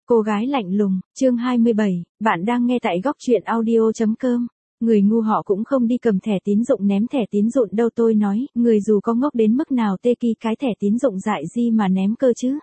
Cô gái lạnh lùng, chương 27, bạn đang nghe tại góc truyện audio.com. Người ngu họ cũng không đi cầm thẻ tín dụng ném thẻ tín dụng đâu, tôi nói, người dù có ngốc đến mức nào tê ki cái thẻ tín dụng dại gì mà ném cơ chứ.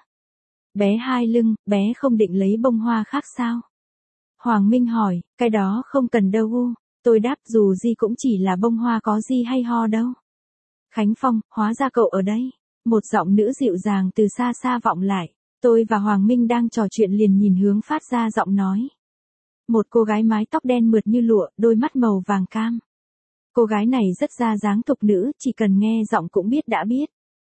Bé hai lưng, bé không định lấy bông hoa khác sao? Hoàng Minh hỏi, cái đó không cần đâu u. Tôi đáp dù gì cũng chỉ là bông hoa có gì hay ho đâu. Khánh Phong, hóa ra cậu ở đây. Một giọng nữ dịu dàng từ xa xa vọng lại. Tôi và Hoàng Minh đang trò chuyện liền nhìn hướng phát ra giọng nói. Một cô gái mái tóc đen mượt như lụa, đôi mắt màu vàng cam. Cô gái này rất ra dáng thục nữ, chỉ cần nghe giọng cũng biết đã biết.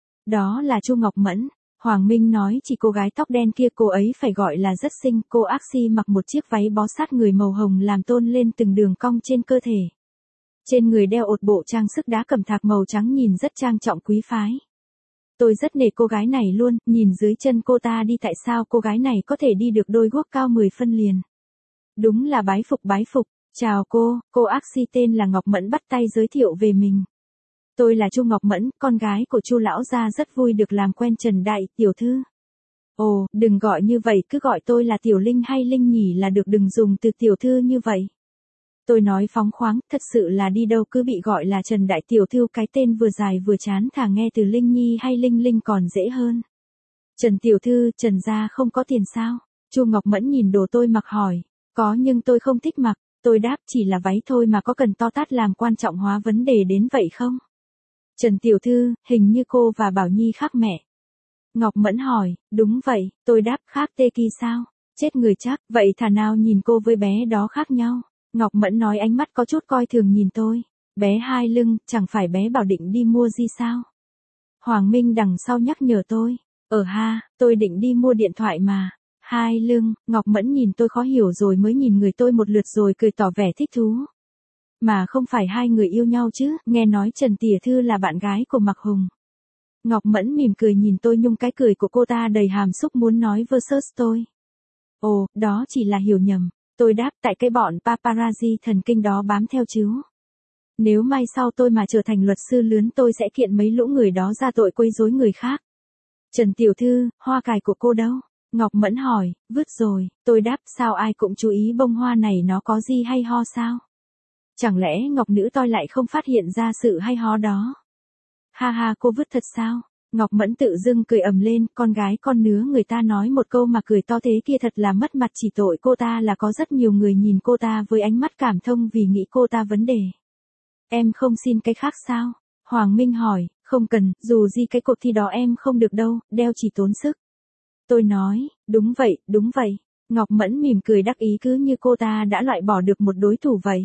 Đó là Chu Ngọc Mẫn. Hoàng Minh nói chỉ cô gái tóc đen kia cô ấy phải gọi là rất xinh. Cô Axi mặc một chiếc váy bó sát người màu hồng làm tôn lên từng đường cong trên cơ thể. Trên người đeo một bộ trang sức đá cẩm thạch màu trắng nhìn rất trang trọng quý phái. Tôi rất nể cô gái này luôn, nhìn dưới chân cô ta đi tại sao cô gái này có thể đi được đôi guốc cao 10 phân liền. Đúng là bái phục bái phục. Chào cô Axi tên là Ngọc Mẫn bắt tay giới thiệu về mình. Tôi là Chu Ngọc Mẫn, con gái của Chu lão gia, rất vui được làm quen Trần đại tiểu thư. Ồ, đừng gọi như vậy, cứ gọi tôi là Tiểu Linh hay Linh nhỉ là được, đừng dùng từ tiểu thư như vậy. Tôi nói phóng khoáng, thật sự là đi đâu cứ bị gọi là Trần đại tiểu thư, cái tên vừa dài vừa chán, thà nghe từ Linh nhi hay Linh Linh còn dễ hơn. Trần tiểu thư, Trần gia không có tiền sao? Chu Ngọc Mẫn nhìn đồ tôi mặc hỏi. Có nhưng tôi không thích mặc. Tôi đáp chỉ là váy thôi mà có cần to tát làm quan trọng hóa vấn đề đến vậy không? Trần tiểu thư, hình như cô và Bảo Nhi khác mẹ. Ngọc Mẫn hỏi, đúng vậy, tôi đáp khác tê ki sao? Chết người chắc, vậy thà nào nhìn cô với bé đó khác nhau. Ngọc Mẫn nói ánh mắt có chút coi thường nhìn tôi. Bé hai lưng, chẳng phải bé bảo định đi mua gì sao? Hoàng Minh đằng sau nhắc nhở tôi. Ha, tôi định đi mua điện thoại mà. Hai lưng, Ngọc Mẫn nhìn tôi khó hiểu rồi mới nhìn người tôi một lượt rồi cười tỏ vẻ thích thú. Mà không phải hai người yêu nhau chứ, nghe nói Trần tiểu thư là bạn gái của Mạc Hùng. Ngọc Mẫn mỉm cười nhìn tôi nhưng cái cười của cô ta đầy hàm xúc muốn nói versus tôi. Ồ, đó chỉ là hiểu nhầm. Tôi đáp tại cái bọn paparazzi thần kinh đó bám theo chứ. Nếu mai sau tôi mà trở thành luật sư lướn tôi sẽ kiện mấy lũ người đó ra tội quấy rối người khác. Trần tiểu thư, hoa cài của cô đâu? Ngọc Mẫn hỏi, vứt rồi. Tôi đáp sao ai cũng chú ý bông hoa này nó có gì hay ho sao? Chẳng lẽ Ngọc nữ tôi lại không phát hiện ra sự hay ho đó? Ha ha, cô vứt thật sao? Ngọc Mẫn tự dưng cười ầm lên, con gái con nứa người ta nói một câu mà cười to thế kia thật là mất mặt, chỉ tội cô ta là có rất nhiều người nhìn cô ta với ánh mắt cảm thông vì nghĩ cô ta vấn đề. Em không xin cái khác sao? Hoàng Minh hỏi, không cần, dù gì cái cuộc thi đó em không được đâu, đeo chỉ tốn sức. Tôi nói, đúng vậy. Ngọc Mẫn mỉm cười đắc ý cứ như cô ta đã loại bỏ được một đối thủ vậy.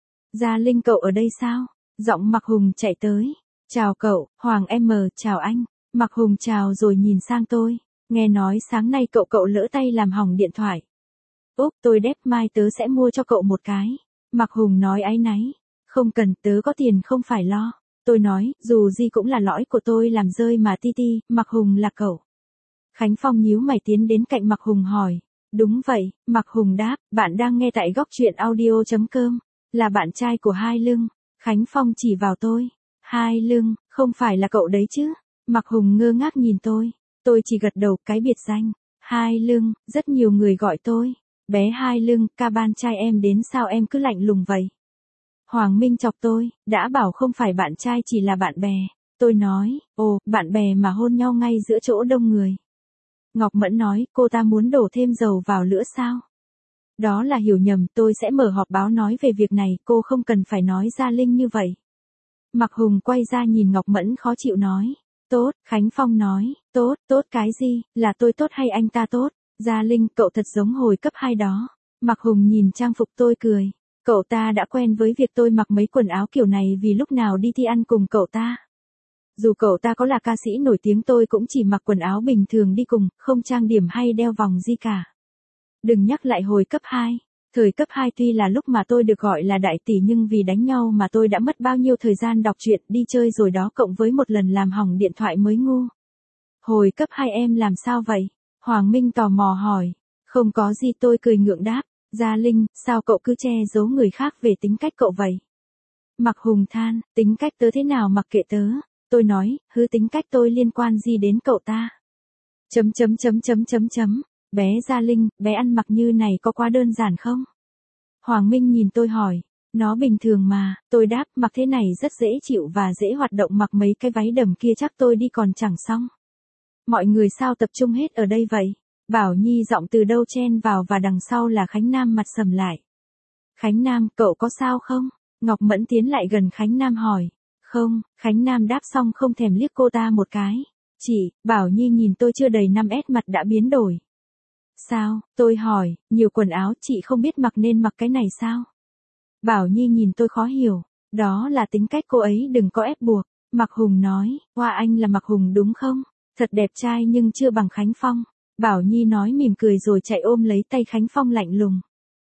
Gia Linh cậu ở đây sao? Giọng Mạc Hùng chạy tới. Chào cậu, Hoàng M, chào anh. Mạc Hùng chào rồi nhìn sang tôi. Nghe nói sáng nay cậu lỡ tay làm hỏng điện thoại. Úp, tôi đép mai tớ sẽ mua cho cậu một cái. Mạc Hùng nói áy náy. Không cần, tớ có tiền không phải lo. Tôi nói, dù gì cũng là lõi của tôi làm rơi mà ti ti, Mạc Hùng là cậu. Khánh Phong nhíu mày tiến đến cạnh Mạc Hùng hỏi. Đúng vậy, Mạc Hùng đáp, bạn đang nghe tại góc truyện audio.com. Là bạn trai của Hai Lưng. Khánh Phong chỉ vào tôi. Hai Lưng, không phải là cậu đấy chứ? Mạc Hùng ngơ ngác nhìn tôi. Tôi chỉ gật đầu, cái biệt danh. Hai Lưng, rất nhiều người gọi tôi. Bé Hai Lưng, ca ban trai em đến sao em cứ lạnh lùng vậy? Hoàng Minh chọc tôi, đã bảo không phải bạn trai chỉ là bạn bè. Tôi nói, bạn bè mà hôn nhau ngay giữa chỗ đông người. Ngọc Mẫn nói, cô ta muốn đổ thêm dầu vào lửa sao? Đó là hiểu nhầm, tôi sẽ mở họp báo nói về việc này, cô không cần phải nói Gia Linh như vậy. Mạc Hùng quay ra nhìn Ngọc Mẫn khó chịu nói. Tốt, Khánh Phong nói, tốt cái gì, là tôi tốt hay anh ta tốt? Gia Linh, cậu thật giống hồi cấp 2 đó. Mạc Hùng nhìn trang phục tôi cười. Cậu ta đã quen với việc tôi mặc mấy quần áo kiểu này vì lúc nào đi thi ăn cùng cậu ta. Dù cậu ta có là ca sĩ nổi tiếng tôi cũng chỉ mặc quần áo bình thường đi cùng, không trang điểm hay đeo vòng gì cả. Đừng nhắc lại hồi cấp 2. Thời cấp 2 tuy là lúc mà tôi được gọi là đại tỷ nhưng vì đánh nhau mà tôi đã mất bao nhiêu thời gian đọc truyện đi chơi rồi đó cộng với một lần làm hỏng điện thoại mới ngu. Hồi cấp 2 em làm sao vậy? Hoàng Minh tò mò hỏi. Không có gì, tôi cười ngượng đáp. Gia Linh, sao cậu cứ che giấu người khác về tính cách cậu vậy? Mạc Hùng than, tính cách tớ thế nào mặc kệ tớ. Tôi nói, tính cách tôi liên quan gì đến cậu ta? Bé Gia Linh, bé ăn mặc như này có quá đơn giản không? Hoàng Minh nhìn tôi hỏi. Nó bình thường mà, tôi đáp, mặc thế này rất dễ chịu và dễ hoạt động, mặc mấy cái váy đầm kia chắc tôi đi còn chẳng xong. Mọi người sao tập trung hết ở đây vậy? Bảo Nhi giọng từ đâu chen vào và đằng sau là Khánh Nam mặt sầm lại. Khánh Nam, cậu có sao không? Ngọc Mẫn tiến lại gần Khánh Nam hỏi. Không, Khánh Nam đáp xong không thèm liếc cô ta một cái. Chị, Bảo Nhi nhìn tôi chưa đầy 5S mặt đã biến đổi. Sao, tôi hỏi, nhiều quần áo chị không biết mặc nên mặc cái này sao? Bảo Nhi nhìn tôi khó hiểu, đó là tính cách cô ấy, đừng có ép buộc. Mạc Hùng nói, Hoa anh là Mạc Hùng đúng không? Thật đẹp trai nhưng chưa bằng Khánh Phong. Bảo Nhi nói mỉm cười rồi chạy ôm lấy tay Khánh Phong lạnh lùng.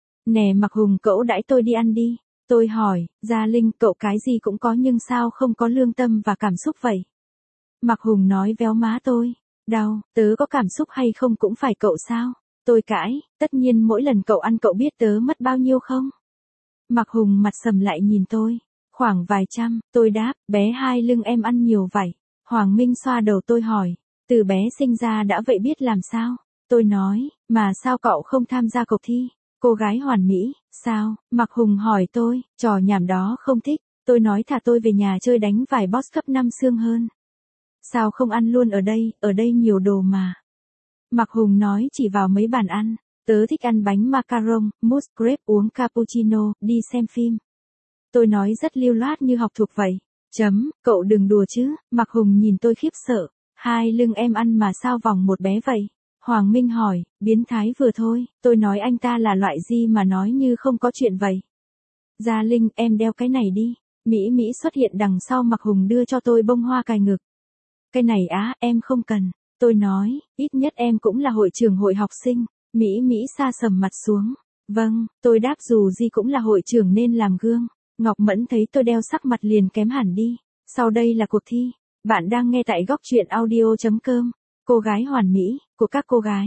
Nè Mạc Hùng, cậu đãi tôi đi ăn đi. Tôi hỏi, Gia Linh, cậu cái gì cũng có nhưng sao không có lương tâm và cảm xúc vậy? Mạc Hùng nói véo má tôi. Đau, tớ có cảm xúc hay không cũng phải cậu sao? Tôi cãi, tất nhiên mỗi lần cậu ăn cậu biết tớ mất bao nhiêu không? Mạc Hùng mặt sầm lại nhìn tôi. Khoảng vài trăm, tôi đáp, bé Hai Lưng em ăn nhiều vậy. Hoàng Minh xoa đầu tôi hỏi, từ bé sinh ra đã vậy biết làm sao? Tôi nói, mà sao cậu không tham gia cuộc thi? Cô gái hoàn mỹ, sao? Mạc Hùng hỏi tôi, trò nhảm đó không thích. Tôi nói thả tôi về nhà chơi đánh vài boss cấp 5 xương hơn. Sao không ăn luôn ở đây nhiều đồ mà. Mạc Hùng nói chỉ vào mấy bàn ăn. Tớ thích ăn bánh macaron, mousse crepe, uống cappuccino, đi xem phim. Tôi nói rất lưu loát như học thuộc vậy. Cậu đừng đùa chứ. Mạc Hùng nhìn tôi khiếp sợ. Hai Lưng em ăn mà sao vòng một bé vậy? Hoàng Minh hỏi, biến thái vừa thôi. Tôi nói anh ta là loại gì mà nói như không có chuyện vậy. Gia Linh, em đeo cái này đi. Mỹ Mỹ xuất hiện đằng sau Mạc Hùng đưa cho tôi bông hoa cài ngực. Cái này á, em không cần. Tôi nói, ít nhất em cũng là hội trưởng hội học sinh. Mỹ Mỹ sa sầm mặt xuống. Vâng, tôi đáp dù gì cũng là hội trưởng nên làm gương. Ngọc Mẫn thấy tôi đeo sắc mặt liền kém hẳn đi. Sau đây là cuộc thi. Bạn đang nghe tại góc truyện audio.com. Cô gái hoàn mỹ, của các cô gái.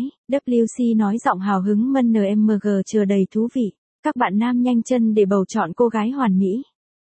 WC nói giọng hào hứng mân NMG chờ đầy thú vị. Các bạn nam nhanh chân để bầu chọn cô gái hoàn mỹ.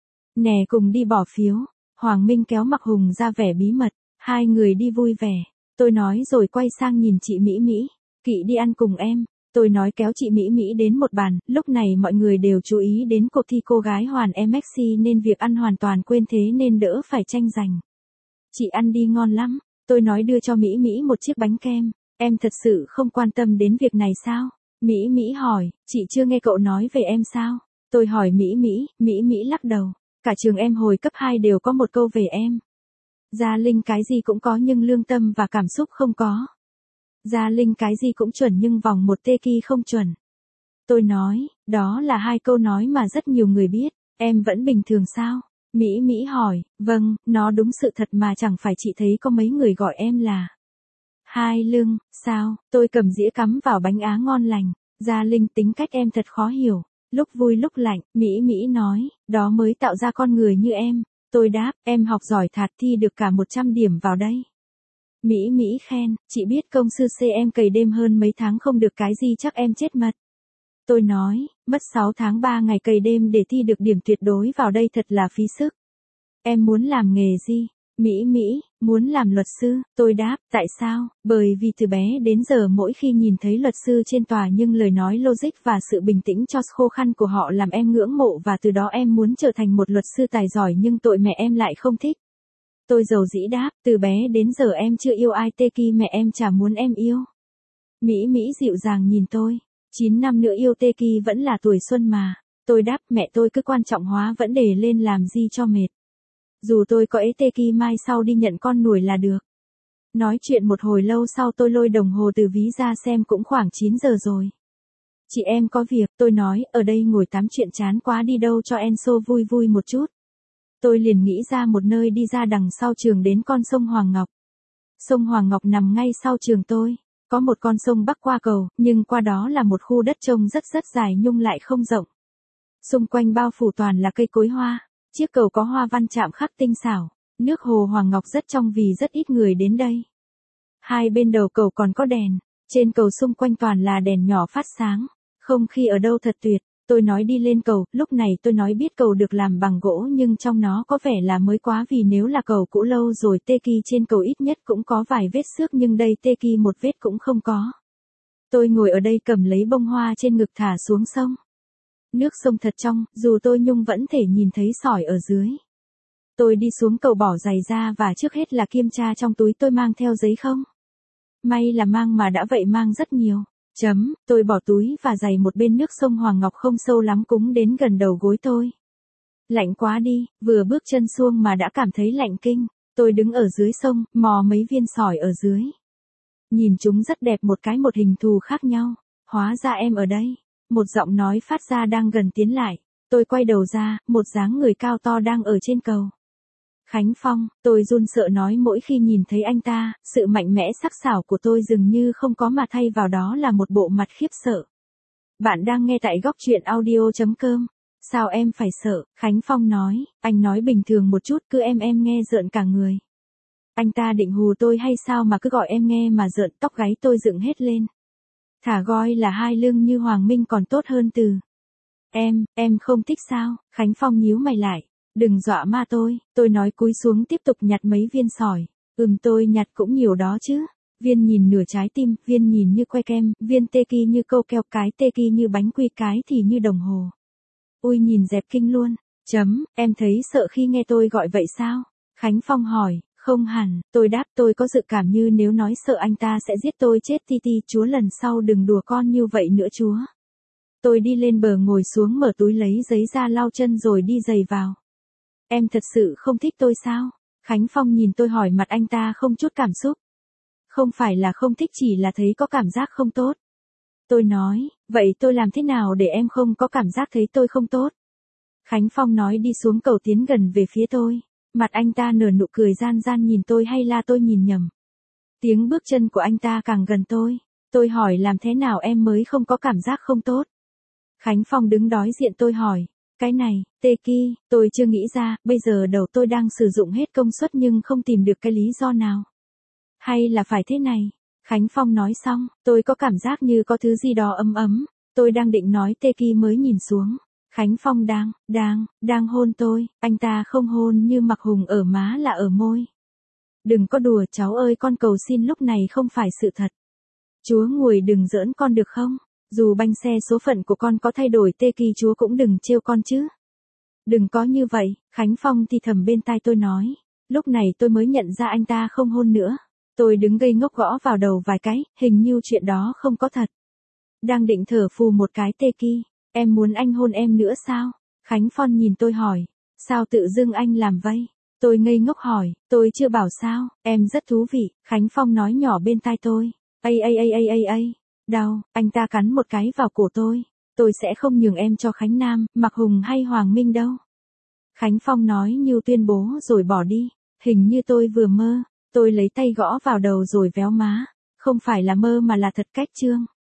Nè cùng đi bỏ phiếu. Hoàng Minh kéo Mạc Hùng ra vẻ bí mật. Hai người đi vui vẻ. Tôi nói rồi quay sang nhìn chị Mỹ Mỹ. Kỵ đi ăn cùng em. Tôi nói kéo chị Mỹ Mỹ đến một bàn. Lúc này mọi người đều chú ý đến cuộc thi cô gái hoàn MXC nên việc ăn hoàn toàn quên thế nên đỡ phải tranh giành. Chị ăn đi ngon lắm. Tôi nói đưa cho Mỹ Mỹ một chiếc bánh kem. Em thật sự không quan tâm đến việc này sao? Mỹ Mỹ hỏi, chị chưa nghe cậu nói về em sao? Tôi hỏi Mỹ Mỹ lắc đầu. Cả trường em hồi cấp 2 đều có một câu về em. Gia Linh cái gì cũng có nhưng lương tâm và cảm xúc không có. Gia Linh cái gì cũng chuẩn nhưng vòng một tê kỳ không chuẩn. Tôi nói, đó là hai câu nói mà rất nhiều người biết. Em vẫn bình thường sao? Mỹ Mỹ hỏi, vâng, nó đúng sự thật mà chẳng phải chị thấy có mấy người gọi em là Hai Lưng, sao? Tôi cầm dĩa cắm vào bánh á ngon lành. Gia Linh tính cách em thật khó hiểu. Lúc vui lúc lạnh, Mỹ Mỹ nói, đó mới tạo ra con người như em. Tôi đáp, em học giỏi thật thi được cả 100 điểm vào đây. Mỹ Mỹ khen, chị biết công sư C em cày đêm hơn mấy tháng không được cái gì chắc em chết mất. Tôi nói, mất 6 tháng 3 ngày cày đêm để thi được điểm tuyệt đối vào đây thật là phí sức. Em muốn làm nghề gì? Mỹ Mỹ, muốn làm luật sư. Tôi đáp, tại sao? Bởi vì từ bé đến giờ mỗi khi nhìn thấy luật sư trên tòa nhưng lời nói logic và sự bình tĩnh cho khô khăn của họ làm em ngưỡng mộ và từ đó em muốn trở thành một luật sư tài giỏi nhưng tội mẹ em lại không thích. Tôi dầu dĩ đáp, từ bé đến giờ em chưa yêu ai tê kỳ mẹ em chả muốn em yêu. Mỹ Mỹ dịu dàng nhìn tôi. 9 năm nữa yêu tê kỳ vẫn là tuổi xuân mà. Tôi đáp, mẹ tôi cứ quan trọng hóa vấn đề lên làm gì cho mệt. Dù tôi có ế tê kỳ mai sau đi nhận con nuôi là được. Nói chuyện một hồi lâu sau tôi lôi đồng hồ từ ví ra xem cũng khoảng 9 giờ rồi. Chị em có việc, tôi nói, ở đây ngồi tám chuyện chán quá đi đâu cho Enso vui vui một chút. Tôi liền nghĩ ra một nơi đi ra đằng sau trường đến con sông Hoàng Ngọc. Sông Hoàng Ngọc nằm ngay sau trường tôi. Có một con sông bắc qua cầu, nhưng qua đó là một khu đất trông rất dài nhưng lại không rộng. Xung quanh bao phủ toàn là cây cối hoa. Chiếc cầu có hoa văn chạm khắc tinh xảo. Nước hồ Hoàng Ngọc rất trong vì rất ít người đến đây. Hai bên đầu cầu còn có đèn. Trên cầu xung quanh toàn là đèn nhỏ phát sáng. Không khí ở đâu thật tuyệt. Tôi nói đi lên cầu, lúc này tôi nói biết cầu được làm bằng gỗ nhưng trong nó có vẻ là mới quá vì nếu là cầu cũ lâu rồi tê kỳ trên cầu ít nhất cũng có vài vết xước nhưng đây tê kỳ một vết cũng không có. Tôi ngồi ở đây cầm lấy bông hoa trên ngực thả xuống sông. Nước sông thật trong, dù tôi nhung vẫn thể nhìn thấy sỏi ở dưới. Tôi đi xuống cầu bỏ giày ra và trước hết là kiểm tra trong túi tôi mang theo giấy không. May là mang mà đã vậy mang rất nhiều. Tôi bỏ túi và giày một bên nước sông Hoàng Ngọc không sâu lắm cũng đến gần đầu gối tôi. Lạnh quá đi, vừa bước chân xuông mà đã cảm thấy lạnh kinh. Tôi đứng ở dưới sông, mò mấy viên sỏi ở dưới. Nhìn chúng rất đẹp một cái một hình thù khác nhau. Hóa ra em ở đây. Một giọng nói phát ra đang gần tiến lại. Tôi quay đầu ra, một dáng người cao to đang ở trên cầu. Khánh Phong, tôi run sợ nói mỗi khi nhìn thấy anh ta, sự mạnh mẽ sắc sảo của tôi dường như không có mà thay vào đó là một bộ mặt khiếp sợ. Bạn đang nghe tại góc truyện audio.com. Sao em phải sợ? Khánh Phong nói, anh nói bình thường một chút cứ em nghe rợn cả người. Anh ta định hù tôi hay sao mà cứ gọi em nghe mà rợn, tóc gáy tôi dựng hết lên. Thả gọi là hai lưng như Hoàng Minh còn tốt hơn từ. Em không thích sao? Khánh Phong nhíu mày lại. Đừng dọa ma tôi nói cúi xuống tiếp tục nhặt mấy viên sỏi. Tôi nhặt cũng nhiều đó chứ. Viên nhìn nửa trái tim, viên nhìn như que kem, viên tê ki như câu keo, cái tê ki như bánh quy, cái thì như đồng hồ. Ui nhìn dẹp kinh luôn. Em thấy sợ khi nghe tôi gọi vậy sao? Khánh Phong hỏi, không hẳn, tôi đáp tôi có dự cảm như nếu nói sợ anh ta sẽ giết tôi chết ti ti, chúa lần sau đừng đùa con như vậy nữa chúa. Tôi đi lên bờ ngồi xuống mở túi lấy giấy ra lau chân rồi đi giày vào. Em thật sự không thích tôi sao? Khánh Phong nhìn tôi hỏi mặt anh ta không chút cảm xúc. Không phải là không thích chỉ là thấy có cảm giác không tốt. Tôi nói, vậy tôi làm thế nào để em không có cảm giác thấy tôi không tốt? Khánh Phong nói đi xuống cầu tiến gần về phía tôi. Mặt anh ta nở nụ cười gian gian nhìn tôi hay là tôi nhìn nhầm. Tiếng bước chân của anh ta càng gần tôi. Tôi hỏi làm thế nào em mới không có cảm giác không tốt? Khánh Phong đứng đối diện tôi hỏi. Cái này, tê ki, tôi chưa nghĩ ra, bây giờ đầu tôi đang sử dụng hết công suất nhưng không tìm được cái lý do nào. Hay là phải thế này? Khánh Phong nói xong, tôi có cảm giác như có thứ gì đó ấm ấm. Tôi đang định nói tê ki mới nhìn xuống. Khánh Phong đang hôn tôi, anh ta không hôn như Mặc Hùng ở má là ở môi. Đừng có đùa cháu ơi, con cầu xin lúc này không phải sự thật. Chúa nguội đừng giỡn con được không? Dù bánh xe số phận của con có thay đổi tê ki chúa cũng đừng trêu con chứ. Đừng có như vậy, Khánh Phong thì thầm bên tai tôi nói. Lúc này tôi mới nhận ra anh ta không hôn nữa. Tôi đứng ngây ngốc gõ vào đầu vài cái, hình như chuyện đó không có thật. Đang định thở phù một cái tê ki. Em muốn anh hôn em nữa sao? Khánh Phong nhìn tôi hỏi. Sao tự dưng anh làm vậy? Tôi ngây ngốc hỏi, tôi chưa bảo sao, em rất thú vị. Khánh Phong nói nhỏ bên tai tôi. Ây. Đau, anh ta cắn một cái vào cổ tôi. Tôi sẽ không nhường em cho Khánh Nam, Mặc Hùng hay Hoàng Minh đâu. Khánh Phong nói như tuyên bố rồi bỏ đi. Hình như tôi vừa mơ. Tôi lấy tay gõ vào đầu rồi véo má. Không phải là mơ mà là thật cách trương.